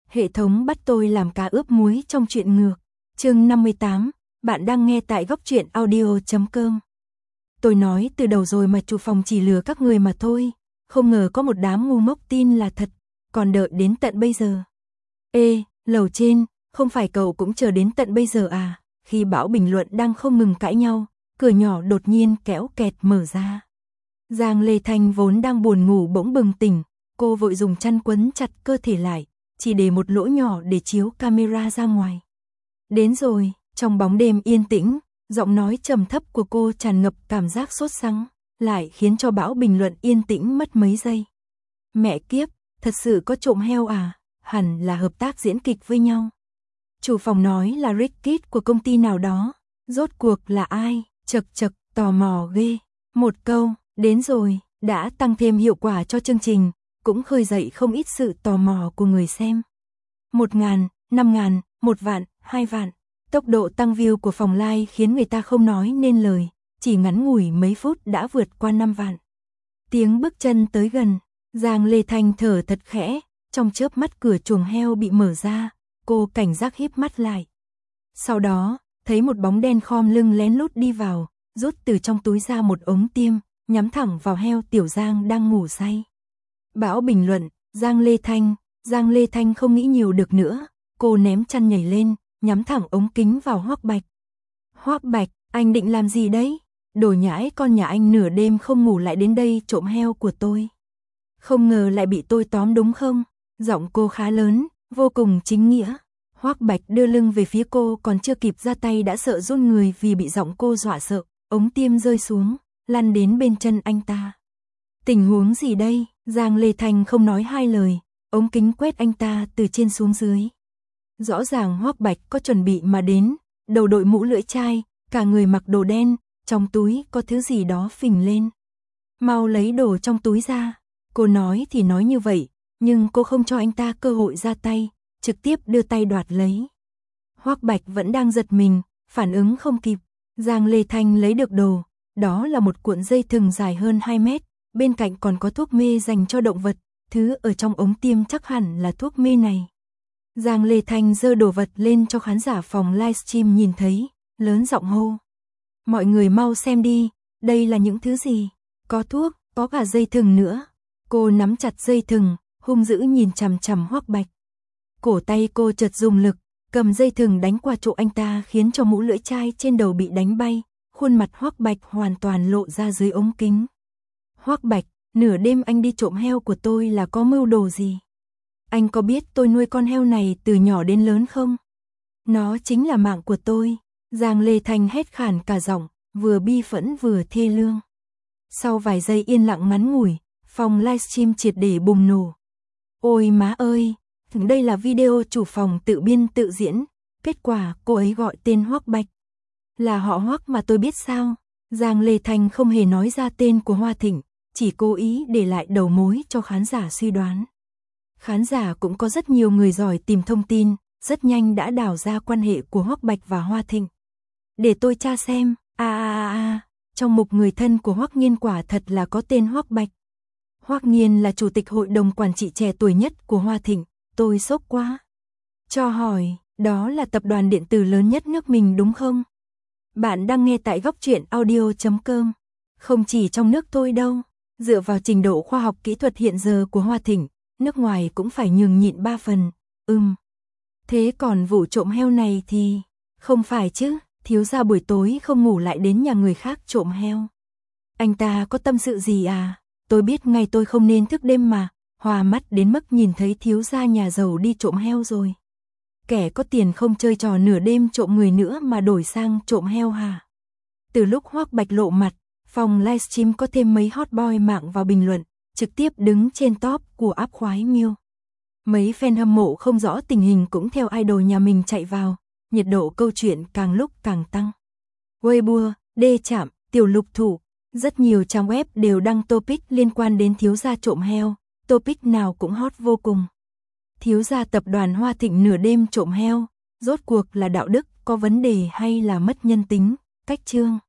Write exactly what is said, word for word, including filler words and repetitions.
Hệ thống bắt tôi làm cá ướp muối trong truyện ngược. Chương năm mươi tám, bạn đang nghe tại góc truyện audio chấm com. Tôi nói từ đầu rồi mà chủ phòng chỉ lừa các người mà thôi, không ngờ có một đám ngu ngốc tin là thật, còn đợi đến tận bây giờ. Ê, lầu trên, không phải cậu cũng chờ đến tận bây giờ à? Khi bão bình luận đang không ngừng cãi nhau, cửa nhỏ đột nhiên kéo kẹt mở ra. Giang Lê Thanh vốn đang buồn ngủ bỗng bừng tỉnh, cô vội dùng chăn quấn chặt cơ thể lại, chỉ để một lỗ nhỏ để chiếu camera ra ngoài. Đến rồi, trong bóng đêm yên tĩnh, giọng nói trầm thấp của cô tràn ngập cảm giác sốt sắng, lại khiến cho bão bình luận yên tĩnh mất mấy giây. Mẹ kiếp, thật sự có trộm heo à? Hẳn là hợp tác diễn kịch với nhau. Chủ phòng nói là Ricky của công ty nào đó, rốt cuộc là ai? Chật chật, tò mò ghê. Một câu, đến rồi, đã tăng thêm hiệu quả cho chương trình, cũng khơi dậy không ít sự tò mò của người xem. Một ngàn, năm ngàn, một vạn, hai vạn. Tốc độ tăng view của phòng live khiến người ta không nói nên lời, chỉ ngắn ngủi mấy phút đã vượt qua năm vạn. Tiếng bước chân tới gần, Giang Lê Thanh thở thật khẽ, trong chớp mắt cửa chuồng heo bị mở ra, cô cảnh giác híp mắt lại. Sau đó, thấy một bóng đen khom lưng lén lút đi vào, rút từ trong túi ra một ống tiêm, nhắm thẳng vào heo Tiểu Giang đang ngủ say. Bão bình luận, Giang Lê Thanh, Giang Lê Thanh không nghĩ nhiều được nữa, cô ném chăn nhảy lên, nhắm thẳng ống kính vào Hoắc Bạch. Hoắc Bạch, anh định làm gì đấy? Đồ nhãi con nhà anh nửa đêm không ngủ lại đến đây trộm heo của tôi. Không ngờ lại bị tôi tóm đúng không? Giọng cô khá lớn, vô cùng chính nghĩa. Hoắc Bạch đưa lưng về phía cô, còn chưa kịp ra tay đã sợ run người vì bị giọng cô dọa sợ, ống tiêm rơi xuống, lăn đến bên chân anh ta. Tình huống gì đây? Giang Lê Thanh không nói hai lời, ống kính quét anh ta từ trên xuống dưới. Rõ ràng Hoắc Bạch có chuẩn bị mà đến, đầu đội mũ lưỡi chai, cả người mặc đồ đen, trong túi có thứ gì đó phình lên. Mau lấy đồ trong túi ra. Cô nói thì nói như vậy, nhưng cô không cho anh ta cơ hội ra tay, trực tiếp đưa tay đoạt lấy. Hoắc Bạch vẫn đang giật mình, phản ứng không kịp. Giang Lê Thanh lấy được đồ, đó là một cuộn dây thừng dài hơn hai mét, bên cạnh còn có thuốc mê dành cho động vật, thứ ở trong ống tiêm chắc hẳn là thuốc mê này. Giang Lê Thanh giơ đồ vật lên cho khán giả phòng livestream nhìn thấy, lớn giọng hô. Mọi người mau xem đi, đây là những thứ gì? Có thuốc, có cả dây thừng nữa. Cô nắm chặt dây thừng, hung dữ nhìn chằm chằm Hoắc Bạch. Cổ tay cô chợt dùng lực, cầm dây thừng đánh qua chỗ anh ta khiến cho mũ lưỡi chai trên đầu bị đánh bay, khuôn mặt Hoắc Bạch hoàn toàn lộ ra dưới ống kính. Hoắc Bạch, nửa đêm anh đi trộm heo của tôi là có mưu đồ gì? Anh có biết tôi nuôi con heo này từ nhỏ đến lớn không? Nó chính là mạng của tôi. Giang Lê Thanh hét khàn cả giọng, vừa bi phẫn vừa thê lương. Sau vài giây yên lặng ngắn ngủi, phòng livestream triệt để bùng nổ. Ôi má ơi, đây là video chủ phòng tự biên tự diễn, kết quả cô ấy gọi tên Hoắc Bạch. Là họ Hoắc mà tôi biết sao? Giang Lê Thanh không hề nói ra tên của Hoa Thịnh, chỉ cố ý để lại đầu mối cho khán giả suy đoán. Khán giả cũng có rất nhiều người giỏi tìm thông tin, rất nhanh đã đào ra quan hệ của Hoắc Bạch và Hoa Thịnh. Để tôi tra xem, a a a, trong mục người thân của Hoắc Nghiên quả thật là có tên Hoắc Bạch. Hoắc Nghiên là chủ tịch hội đồng quản trị trẻ tuổi nhất của Hoa Thịnh, tôi sốc quá. Cho hỏi, đó là tập đoàn điện tử lớn nhất nước mình đúng không? Bạn đang nghe tại góc truyện audio chấm com. Không chỉ trong nước thôi đâu, dựa vào trình độ khoa học kỹ thuật hiện giờ của Hoa Thịnh, nước ngoài cũng phải nhường nhịn ba phần, ừm. Thế còn vụ trộm heo này thì, không phải chứ, thiếu gia buổi tối không ngủ lại đến nhà người khác trộm heo. Anh ta có tâm sự gì à? Tôi biết ngay tôi không nên thức đêm mà, hòa mắt đến mức nhìn thấy thiếu gia nhà giàu đi trộm heo rồi. Kẻ có tiền không chơi trò nửa đêm trộm người nữa mà đổi sang trộm heo hả? Từ lúc Hoắc Bạch lộ mặt, phòng livestream có thêm mấy hot boy mạng vào bình luận, trực tiếp đứng trên top của app khoái miêu. Mấy fan hâm mộ không rõ tình hình cũng theo idol nhà mình chạy vào, nhiệt độ câu chuyện càng lúc càng tăng. Weibo, Đê Chạm, Tiểu Lục Thủ, rất nhiều trang web đều đăng topic liên quan đến thiếu gia trộm heo, topic nào cũng hot vô cùng. Thiếu gia tập đoàn Hoa Thịnh nửa đêm trộm heo, rốt cuộc là đạo đức có vấn đề hay là mất nhân tính, cách chương.